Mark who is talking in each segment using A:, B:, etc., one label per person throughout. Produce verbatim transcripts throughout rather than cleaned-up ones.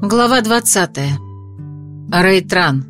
A: Глава двадцатая. Рейтран.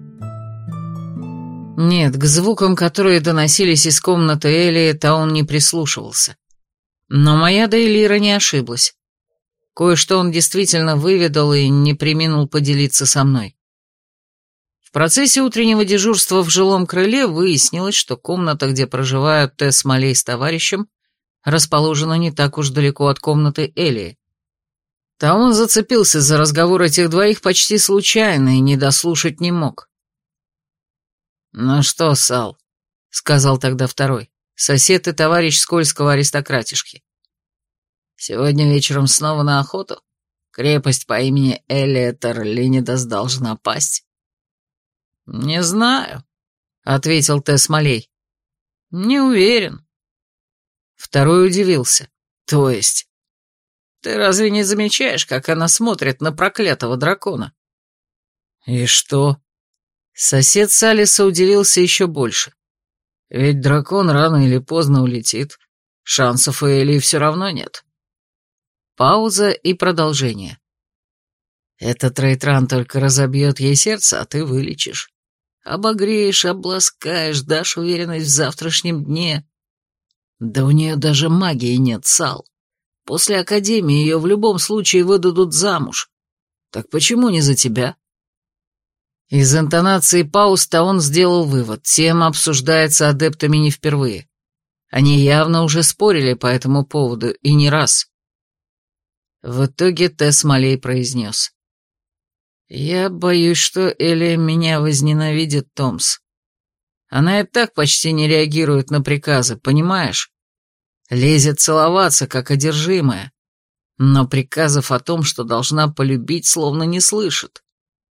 A: Нет, к звукам, которые доносились из комнаты Элии, Таун не прислушивался. Но моя Дейлира не ошиблась. Кое-что он действительно выведал и не преминул поделиться со мной. В процессе утреннего дежурства в жилом крыле выяснилось, что комната, где проживают Тесс Малей с товарищем, расположена не так уж далеко от комнаты Элии. Таун зацепился за разговор этих двоих почти случайно и не дослушать не мог. «Ну что, Сал», — сказал тогда второй, сосед и товарищ скользкого аристократишки. «Сегодня вечером снова на охоту? Крепость по имени Элиэтер Линидас должна пасть?» «Не знаю», — ответил Тесс Малей. «Не уверен». Второй удивился. «То есть? Ты разве не замечаешь, как она смотрит на проклятого дракона?» «И что?» Сосед Салиса удивился еще больше. «Ведь дракон рано или поздно улетит. Шансов у Элии все равно нет». Пауза и продолжение. «Этот Рейтран только разобьет ей сердце, а ты вылечишь. Обогреешь, обласкаешь, дашь уверенность в завтрашнем дне. Да у нее даже магии нет, Сал. После академии ее в любом случае выдадут замуж. Так почему не за тебя?» Из интонации пауз-то он сделал вывод. Тема обсуждается адептами не впервые. Они явно уже спорили по этому поводу, и не раз. В итоге Тесс Малей произнес. «Я боюсь, что Элия меня возненавидит, Томс. Она и так почти не реагирует на приказы, понимаешь? Лезет целоваться, как одержимая, но приказов о том, что должна полюбить, словно не слышит.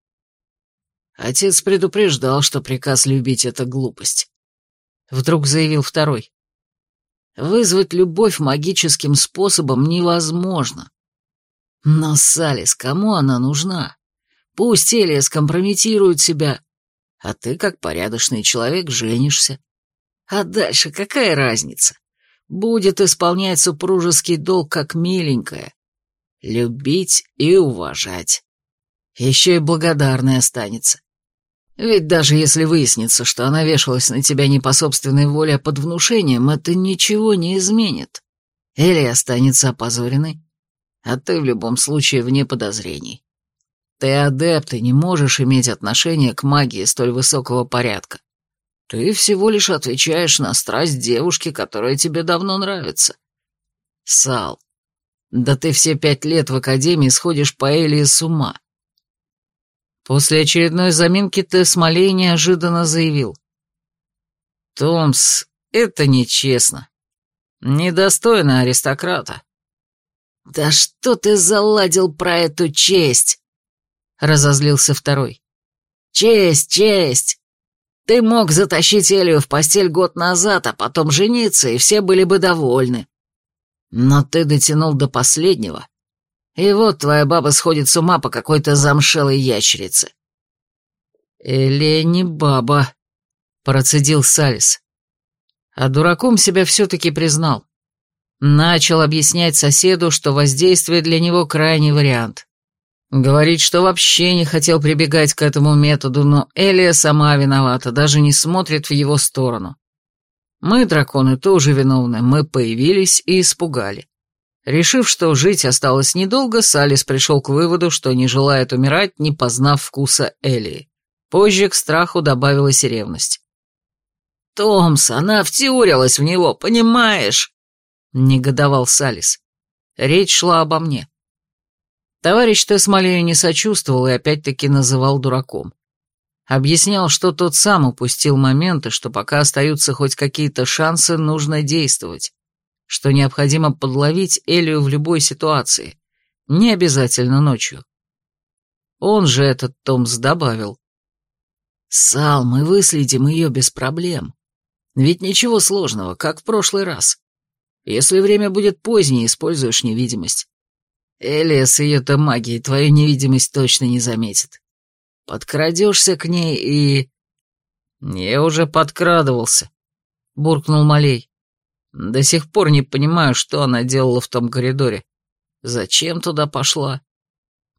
A: Отец предупреждал, что приказ любить — это глупость», — вдруг заявил второй. «Вызвать любовь магическим способом невозможно. Но, Салис, кому она нужна? Пусть Элия скомпрометирует себя, а ты, как порядочный человек, женишься. А дальше какая разница? Будет исполнять супружеский долг как миленькая. Любить и уважать. Еще и благодарной останется. Ведь даже если выяснится, что она вешалась на тебя не по собственной воле, а под внушением, это ничего не изменит. Элия останется опозоренной, а ты в любом случае вне подозрений. Ты адепт и не можешь иметь отношения к магии столь высокого порядка. Ты всего лишь отвечаешь на страсть девушки, которая тебе давно нравится. Сал, да ты все пять лет в академии сходишь по Элии с ума». После очередной заминки Тесс Малей неожиданно заявил. «Томс, это нечестно. Недостойно аристократа». «Да что ты заладил про эту честь?» — разозлился второй. «Честь, честь! Ты мог затащить Элию в постель год назад, а потом жениться, и все были бы довольны. Но ты дотянул до последнего, и вот твоя баба сходит с ума по какой-то замшелой ящерице». «Элия не баба», — процедил Салис. А дураком себя все-таки признал. Начал объяснять соседу, что воздействие для него крайний вариант. Говорит, что вообще не хотел прибегать к этому методу, но Элия сама виновата, даже не смотрит в его сторону. Мы, драконы, тоже виновны, мы появились и испугали. Решив, что жить осталось недолго, Салис пришел к выводу, что не желает умирать, не познав вкуса Элии. Позже к страху добавилась и ревность. «Томс, она втюрилась в него, понимаешь?» — негодовал Салис. Речь шла обо мне. Товарищ Тесс Малею не сочувствовал и опять-таки называл дураком. Объяснял, что тот сам упустил моменты, что пока остаются хоть какие-то шансы, нужно действовать, что необходимо подловить Элию в любой ситуации, не обязательно ночью. Он же этот Томс добавил. «Сал, мы выследим ее без проблем. Ведь ничего сложного, как в прошлый раз. Если время будет позднее, используешь невидимость. Элия с ее-то магией твою невидимость точно не заметит. Подкрадешься к ней и...» «Я уже подкрадывался», — буркнул Малей. «До сих пор не понимаю, что она делала в том коридоре. Зачем туда пошла?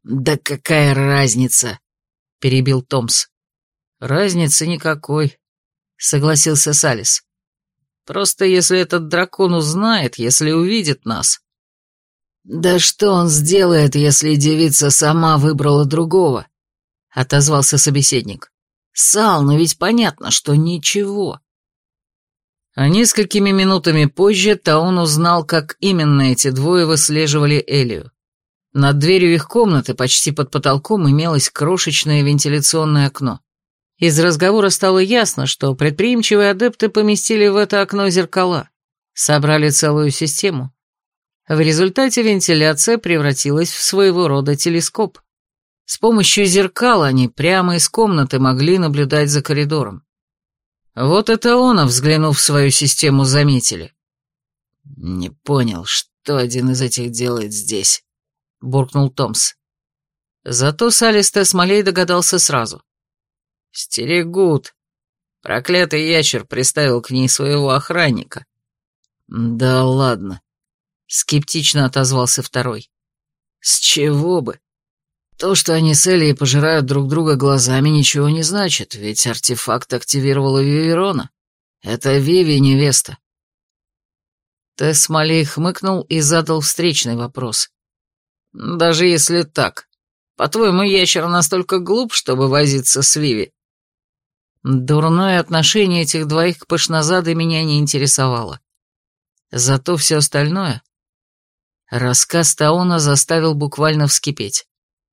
A: «Да какая разница?» — перебил Томс. «Разницы никакой», — согласился Салис. «Просто если этот дракон узнает, если увидит нас...» «Да что он сделает, если девица сама выбрала другого?» — отозвался собеседник. «Сал, но ведь понятно, что ничего». А несколькими минутами позже Таун узнал, как именно эти двое выслеживали Элию. Над дверью их комнаты, почти под потолком, имелось крошечное вентиляционное окно. Из разговора стало ясно, что предприимчивые адепты поместили в это окно зеркала, собрали целую систему. В результате вентиляция превратилась в своего рода телескоп. С помощью зеркал они прямо из комнаты могли наблюдать за коридором. Вот это он, взглянув в свою систему, заметили. «Не понял, что один из этих делает здесь», — буркнул Томс. Зато Салис Тесмолей догадался сразу. «Стерегут. Проклятый ящер приставил к ней своего охранника». «Да ладно», — скептично отозвался второй. «С чего бы? То, что они с Элией пожирают друг друга глазами, ничего не значит, ведь артефакт активировала Виверона. Это Виви невеста». Тесмолей хмыкнул и задал встречный вопрос. «Даже если так, по-твоему, ящер настолько глуп, чтобы возиться с Виви?» Дурное отношение этих двоих к Пышнозадой меня не интересовало. Зато все остальное... Рассказ Тауна заставил буквально вскипеть.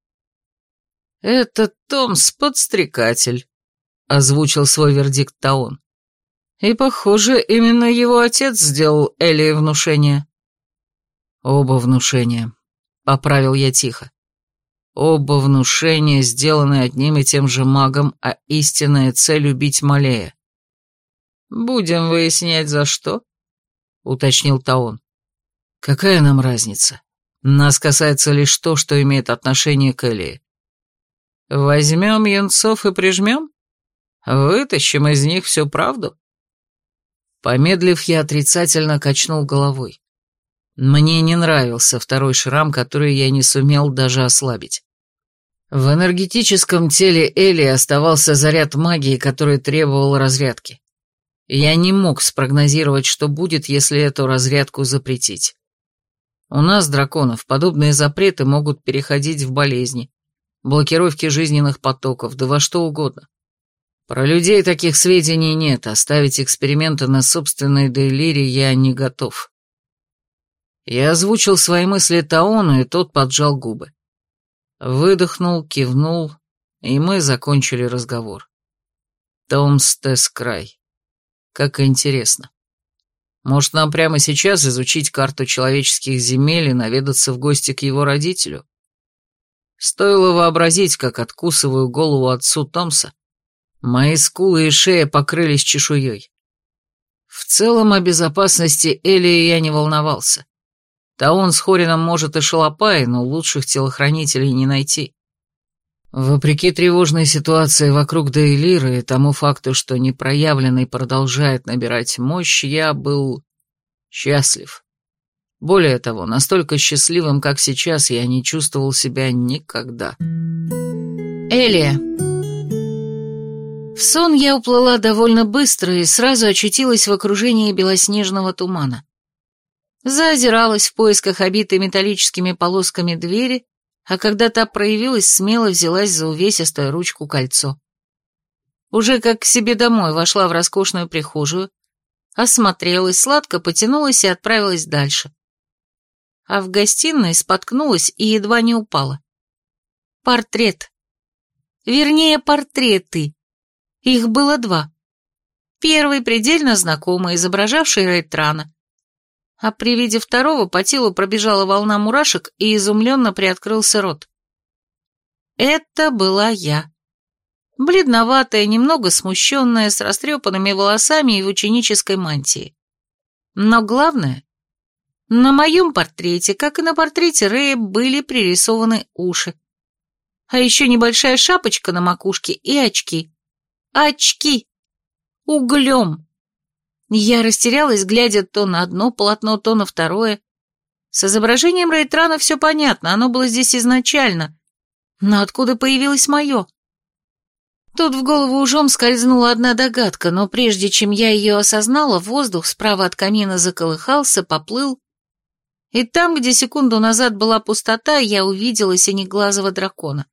A: «Это Томс подстрекатель», — озвучил свой вердикт Таун. «И, похоже, именно его отец сделал Элии внушение». «Оба внушения», — поправил я тихо. «Оба внушения сделаны одним и тем же магом, а истинная цель — убить Малея». «Будем выяснять, за что?» — уточнил Таун. «Какая нам разница? Нас касается лишь то, что имеет отношение к Элии. Возьмем юнцов и прижмем? Вытащим из них всю правду?» Помедлив, я отрицательно качнул головой. Мне не нравился второй шрам, который я не сумел даже ослабить. В энергетическом теле Элии оставался заряд магии, который требовал разрядки. Я не мог спрогнозировать, что будет, если эту разрядку запретить. У нас, драконов, подобные запреты могут переходить в болезни, блокировки жизненных потоков, да во что угодно. Про людей таких сведений нет, оставить эксперименты на собственной Дейлире я не готов. Я озвучил свои мысли Таону, и тот поджал губы. Выдохнул, кивнул, и мы закончили разговор. Томс Тескрай. Как интересно. Может, нам прямо сейчас изучить карту человеческих земель и наведаться в гости к его родителю? Стоило вообразить, как откусываю голову отцу Томса. Мои скулы и шея покрылись чешуей. В целом о безопасности Элии я не волновался. Таун с Хорином может и шалопай, но лучших телохранителей не найти. Вопреки тревожной ситуации вокруг Дейлиры и тому факту, что непроявленный продолжает набирать мощь, я был счастлив. Более того, настолько счастливым, как сейчас, я не чувствовал себя никогда. Элия. В сон я уплыла довольно быстро и сразу очутилась в окружении белоснежного тумана. Заозиралась в поисках обитой металлическими полосками двери, а когда та проявилась, смело взялась за увесистую ручку кольцо. Уже как к себе домой вошла в роскошную прихожую, осмотрелась, сладко потянулась и отправилась дальше. А в гостиной споткнулась и едва не упала. Портрет. Вернее, портреты. Их было два. Первый предельно знакомый, изображавший Рейтрана. А при виде второго по телу пробежала волна мурашек и изумленно приоткрылся рот. Это была я. Бледноватая, немного смущенная, с растрепанными волосами и в ученической мантии. Но главное, на моем портрете, как и на портрете Рэя, были пририсованы уши. А еще небольшая шапочка на макушке и очки. Очки! Углем! Я растерялась, глядя то на одно полотно, то на второе. С изображением Рейтрана все понятно, оно было здесь изначально, Но откуда появилось мое? Тут в голову ужом скользнула одна догадка, но прежде чем я ее осознала, воздух справа от камина заколыхался, поплыл, и там, где секунду назад была пустота, я увидела синеглазого дракона.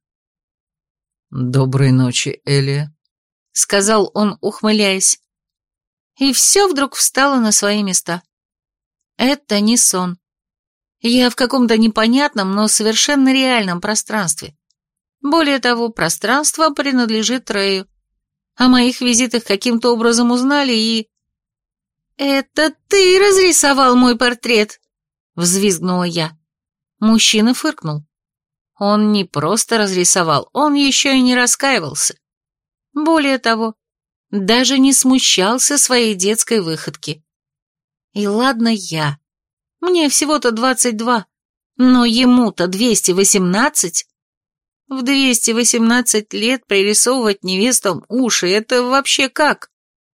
B: «Доброй ночи, Элия»,
A: — сказал он, ухмыляясь. И все вдруг встало на свои места. Это не сон. Я в каком-то непонятном, но совершенно реальном пространстве. Более того, пространство принадлежит Рэю. О моих визитах каким-то образом узнали и... «Это ты разрисовал мой портрет?» — взвизгнула я. Мужчина фыркнул. Он не просто разрисовал, он еще и не раскаивался. Более того, даже не смущался своей детской выходки. И ладно я. Мне всего-то двадцать два, но ему-то двести восемнадцать. В двести восемнадцать лет пририсовывать невестам уши — это вообще как?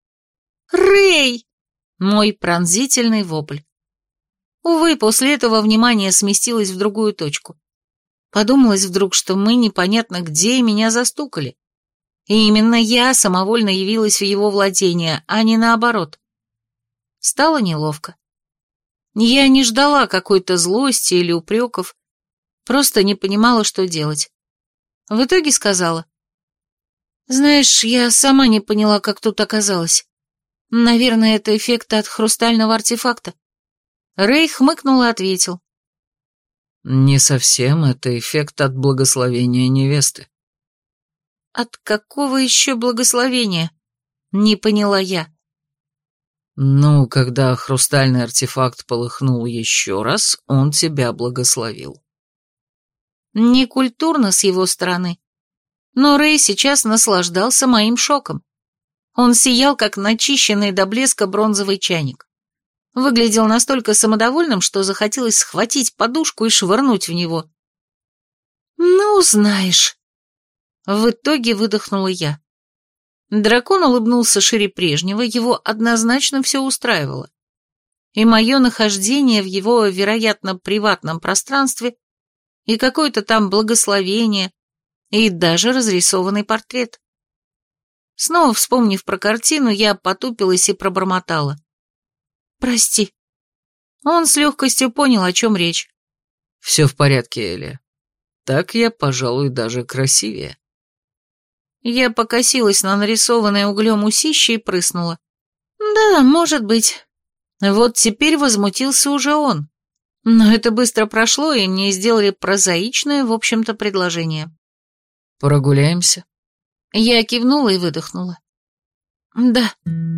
A: «Рэй!» — мой пронзительный вопль. Увы, после этого внимание сместилось в другую точку. Подумалось вдруг, что мы непонятно где и меня застукали. И именно я самовольно явилась в его владение, а не наоборот. Стало неловко. Я не ждала какой-то злости или упреков, просто не понимала, что делать. В итоге сказала: «Знаешь, я сама не поняла, как тут оказалась. Наверное, это эффект от хрустального артефакта». Рэй хмыкнул и ответил:
B: «Не совсем, это эффект от благословения невесты».
A: «От какого еще благословения?» — не поняла я.
B: «Ну, когда хрустальный артефакт полыхнул еще раз, он тебя благословил».
A: Некультурно с его стороны, но Рэй сейчас наслаждался моим шоком. Он сиял, как начищенный до блеска бронзовый чайник. Выглядел настолько самодовольным, что захотелось схватить подушку и швырнуть в него. «Ну, знаешь...» В итоге выдохнула я. Дракон улыбнулся шире прежнего, его однозначно все устраивало. И мое нахождение в его, вероятно, приватном пространстве, и какое-то там благословение, и даже разрисованный портрет. Снова вспомнив про картину, я потупилась и пробормотала: «Прости». Он с легкостью понял, о чем речь.
B: «Все в порядке, Элия. Так я, пожалуй, даже красивее».
A: Я покосилась на нарисованное углем усище и прыснула. «Да, может быть». Вот теперь возмутился уже он. Но это быстро прошло, и мне сделали прозаичное, в общем-то, предложение.
B: «Прогуляемся?»
A: Я кивнула и выдохнула. «Да».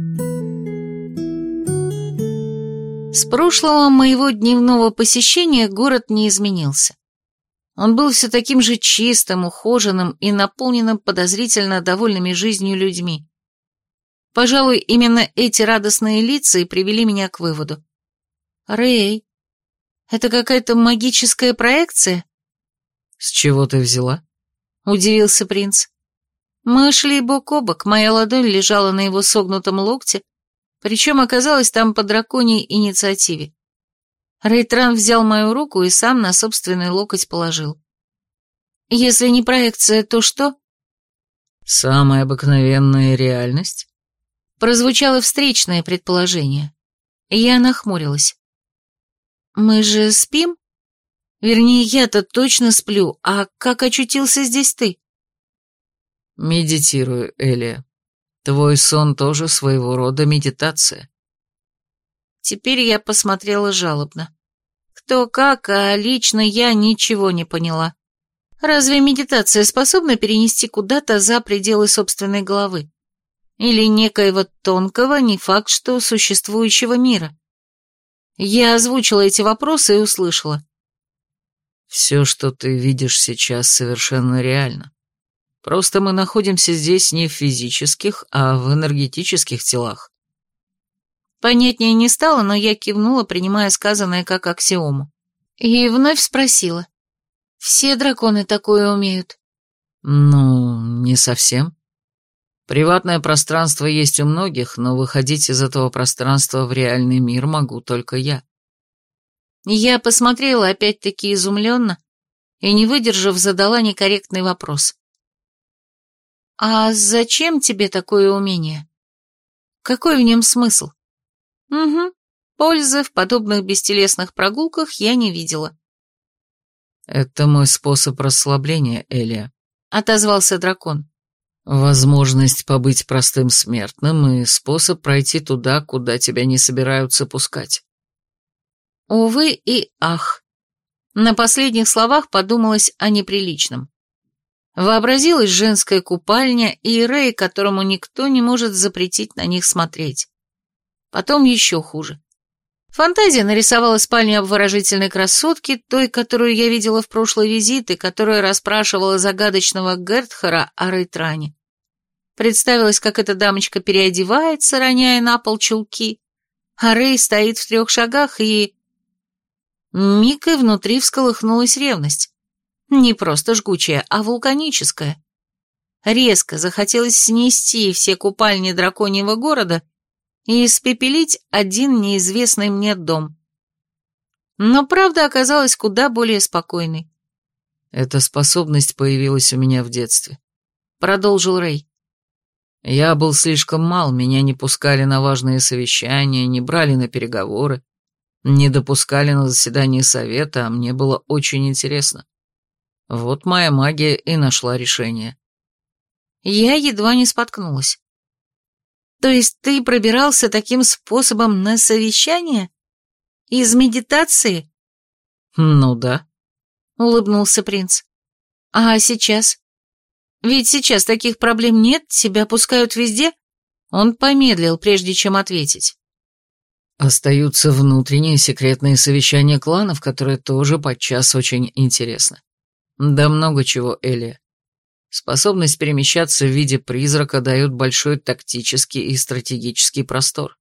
A: С прошлого моего дневного посещения город не изменился. Он был все таким же чистым, ухоженным и наполненным подозрительно довольными жизнью людьми. Пожалуй, именно эти радостные лица и привели меня к выводу: «Рэй, это какая-то магическая проекция?»
B: «С чего ты взяла?»
A: — удивился принц. Мы шли бок о бок, моя ладонь лежала на его согнутом локте, причем оказалась там по драконьей инициативе. Рейтран взял мою руку и сам на собственный локоть положил. «Если не проекция, то что?»
B: «Самая обыкновенная реальность?»
A: Прозвучало встречное предположение. Я нахмурилась. «Мы же спим? Вернее, я-то точно сплю, а как очутился здесь ты?»
B: «Медитирую, Элия. Твой сон тоже своего рода медитация».
A: Теперь я посмотрела жалобно. Кто как, а лично я ничего не поняла. Разве медитация способна перенести куда-то за пределы собственной головы? Или некоего тонкого, не факт, что существующего мира? Я озвучила эти вопросы и услышала:
B: «Все, что ты видишь сейчас, совершенно реально. Просто мы находимся здесь не в физических, а в энергетических телах».
A: Понятнее не стало, но я кивнула, принимая сказанное как аксиому. И вновь спросила: «Все драконы такое умеют?»
B: «Ну, не совсем. Приватное пространство есть у многих, но выходить из этого пространства в реальный мир могу только я».
A: Я посмотрела опять-таки изумленно и, не выдержав, задала некорректный вопрос. «А зачем тебе такое умение? Какой в нем смысл?» «Угу, пользы в подобных бестелесных прогулках я не видела».
B: «Это мой способ расслабления, Элия», — отозвался дракон. «Возможность побыть простым смертным и способ пройти туда, куда тебя не собираются пускать».
A: Увы и ах. На последних словах подумалось о неприличном. Вообразилась женская купальня и Рэй, которому никто не может запретить на них смотреть. Потом еще хуже. Фантазия нарисовала спальню обворожительной красотки, той, которую я видела в прошлый визит и которая расспрашивала загадочного Гертхара о Рейтране. Представилось, как эта дамочка переодевается, роняя на пол чулки, а Рэй стоит в трех шагах и... Миг и внутри всколыхнулась ревность. Не просто жгучая, а вулканическая. Резко захотелось снести все купальни драконьего города и испепелить один неизвестный мне дом. Но правда оказалась куда более спокойной.
B: «Эта способность появилась у меня в детстве», —
A: продолжил Рэй.
B: «Я был слишком мал, меня не пускали на важные совещания, не брали на переговоры, не допускали на заседание совета, а мне было очень интересно. Вот моя магия и нашла решение».
A: Я едва не споткнулась. «То есть ты пробирался таким способом на совещание? Из медитации?»
B: «Ну да»,
A: — улыбнулся принц. «А сейчас? Ведь сейчас таких проблем нет, тебя пускают везде?» Он помедлил, прежде чем ответить.
B: «Остаются внутренние секретные совещания кланов, которые тоже подчас очень интересны. Да много чего, Элия. Способность перемещаться в виде призрака дает большой тактический и стратегический простор».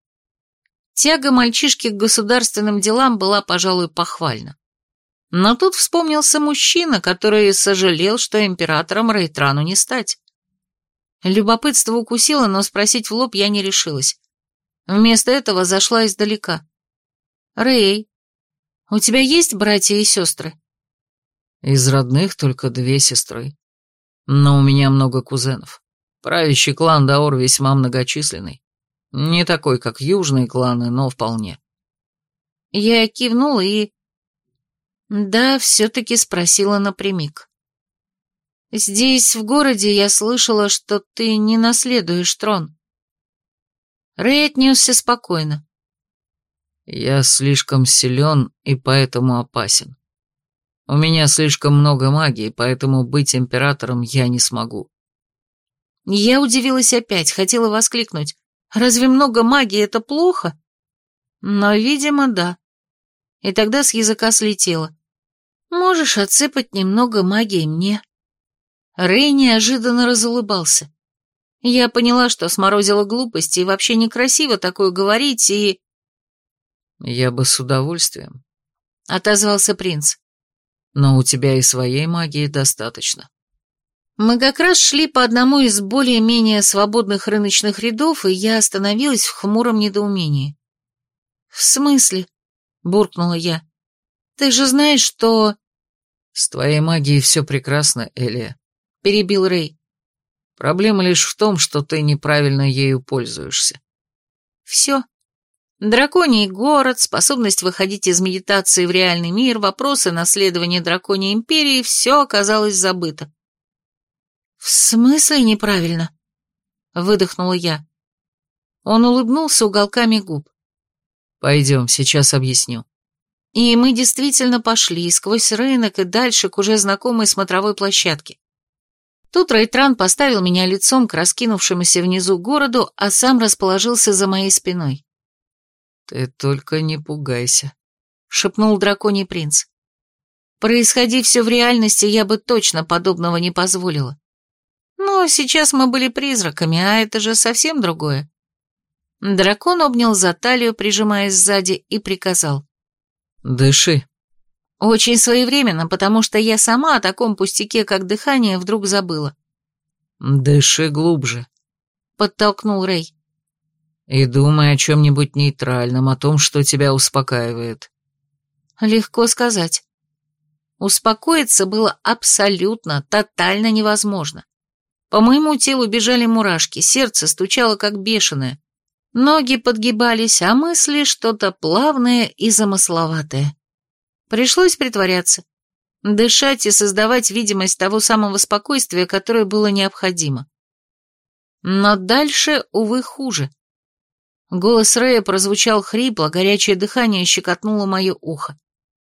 A: Тяга мальчишки к государственным делам была, пожалуй, похвальна. Но тут вспомнился мужчина, который сожалел, что императором Рейтрану не стать. Любопытство укусило, но спросить в лоб я не решилась. Вместо этого зашла издалека. «Рэй, у тебя есть братья и сестры?»
B: «Из родных только две сестры. Но у меня много кузенов. Правящий клан Даор весьма многочисленный. Не такой, как южные кланы, но вполне».
A: Я кивнула и... Да, все-таки спросила напрямик. «Здесь, в городе, я слышала, что ты не наследуешь трон». Рэй отнесся спокойно.
B: «Я слишком силен и поэтому опасен. У меня слишком много магии, поэтому быть императором я не смогу».
A: Я удивилась опять, хотела воскликнуть. «Разве много магии — это плохо?» Но, видимо, да. И тогда с языка слетело. «Можешь отсыпать немного магии мне». Рэй неожиданно разулыбался. Я поняла, что сморозила глупости, и вообще некрасиво такое говорить, и...
B: «Я бы с удовольствием»,
A: — отозвался принц.
B: «Но у тебя и своей магии достаточно».
A: Мы как раз шли по одному из более-менее свободных рыночных рядов, и я остановилась в хмуром недоумении. «В смысле?» — буркнула я. «Ты же знаешь, что...»
B: «С твоей магией все прекрасно, Элия», —
A: перебил Рэй.
B: «Проблема лишь в том, что ты неправильно ею пользуешься».
A: «Все. Драконий город, способность выходить из медитации в реальный мир, вопросы наследования драконьей империи — все оказалось забыто». «В смысле неправильно?» — выдохнула я. Он улыбнулся уголками губ.
B: «Пойдем, сейчас объясню».
A: И мы действительно пошли сквозь рынок и дальше к уже знакомой смотровой площадке. Тут Рейтран поставил меня лицом к раскинувшемуся внизу городу, а сам расположился за моей спиной.
B: «Ты только не пугайся»,
A: — шепнул драконий принц. «Происходи все в реальности, я бы точно подобного не позволила. Но сейчас мы были призраками, а это же совсем другое». Дракон обнял за талию, прижимаясь сзади, и приказал.
B: «Дыши».
A: Очень своевременно, потому что я сама о таком пустяке, как дыхание, вдруг забыла.
B: «Дыши глубже»,
A: — подтолкнул Рэй.
B: «И думай о чем-нибудь нейтральном, о том, что тебя успокаивает».
A: Легко сказать. Успокоиться было абсолютно, тотально невозможно. По моему телу бежали мурашки, сердце стучало как бешеное, ноги подгибались, а мысли что-то плавное и замысловатое. Пришлось притворяться, дышать и создавать видимость того самого спокойствия, которое было необходимо. Но дальше, увы, хуже. Голос Рэя прозвучал хрипло, горячее дыхание щекотнуло мое ухо.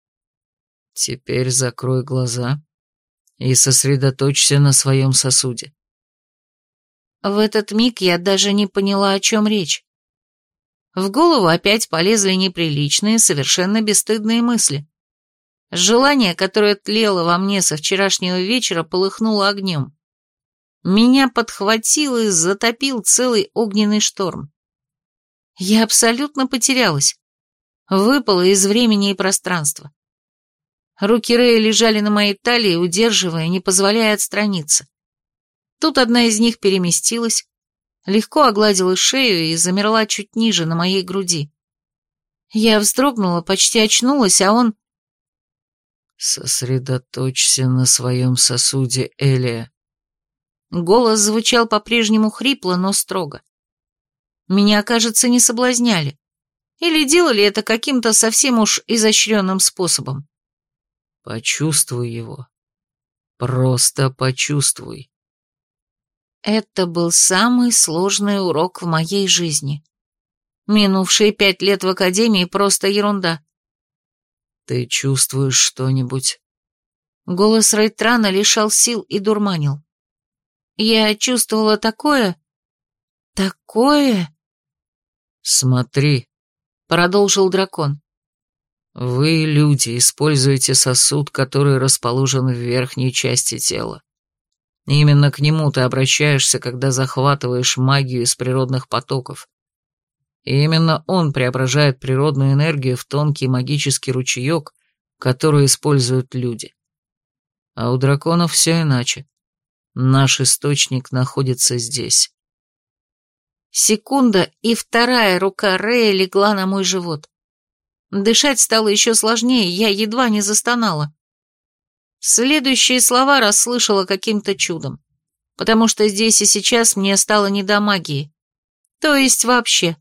B: «Теперь закрой глаза и сосредоточься на своем сосуде».
A: В этот миг я даже не поняла, о чем речь. В голову опять полезли неприличные, совершенно бесстыдные мысли. Желание, которое тлело во мне со вчерашнего вечера, полыхнуло огнем. Меня подхватил и затопил целый огненный шторм. Я абсолютно потерялась, выпала из времени и пространства. Руки Рэя лежали на моей талии, удерживая, не позволяя отстраниться. Тут одна из них переместилась, легко огладила шею и замерла чуть ниже, на моей груди. Я вздрогнула, почти очнулась, а он...
B: «Сосредоточься на своем сосуде, Элия».
A: Голос звучал по-прежнему хрипло, но строго. Меня, кажется, не соблазняли. Или делали это каким-то совсем уж изощренным способом.
B: Почувствуй его. Просто почувствуй.
A: Это был самый сложный урок в моей жизни. Минувшие пять лет в академии просто ерунда.
B: Ты чувствуешь что-нибудь?
A: Голос Рейтрана лишал сил и дурманил. Я чувствовала такое... такое...
B: Смотри,
A: продолжил дракон.
B: Вы, люди, используете сосуд, который расположен в верхней части тела. Именно к нему ты обращаешься, когда захватываешь магию из природных потоков. И именно он преображает природную энергию в тонкий магический ручеек, который используют люди. А у драконов все иначе. Наш источник находится здесь.
A: Секунда, и вторая рука Рэя легла на мой живот. Дышать стало еще сложнее, я едва не застонала. Следующие слова расслышала каким-то чудом, потому что здесь и сейчас мне стало не до магии. То есть вообще.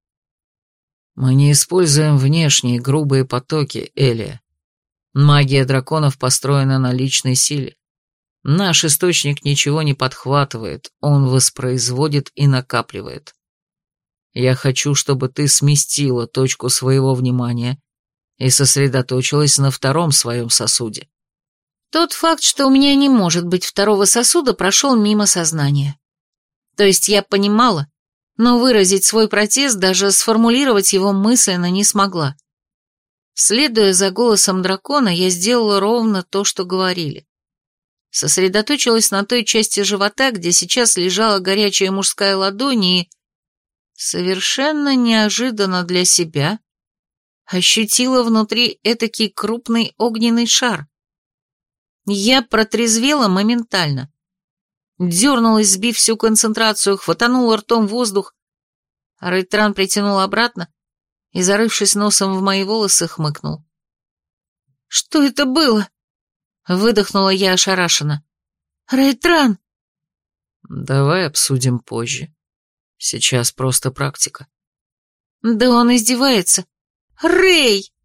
B: Мы не используем внешние грубые потоки, Элия. Магия драконов построена на личной силе. Наш источник ничего не подхватывает, он воспроизводит и накапливает. Я хочу, чтобы ты сместила точку своего внимания и сосредоточилась на втором своем сосуде.
A: Тот факт, что у меня не может быть второго сосуда, прошел мимо сознания. То есть я понимала, но выразить свой протест, даже сформулировать его мысленно не смогла. Следуя за голосом дракона, я сделала ровно то, что говорили. Сосредоточилась на той части живота, где сейчас лежала горячая мужская ладонь и... совершенно неожиданно для себя ощутила внутри этакий крупный огненный шар. Я протрезвела моментально. Дернулась, сбив всю концентрацию, хватанула ртом воздух. Рейтран притянул обратно и, зарывшись носом в мои волосы, хмыкнул. «Что это было?» — выдохнула я ошарашенно. «Рейтран!»
B: «Давай обсудим позже. Сейчас просто практика».
A: «Да он издевается. Рей!»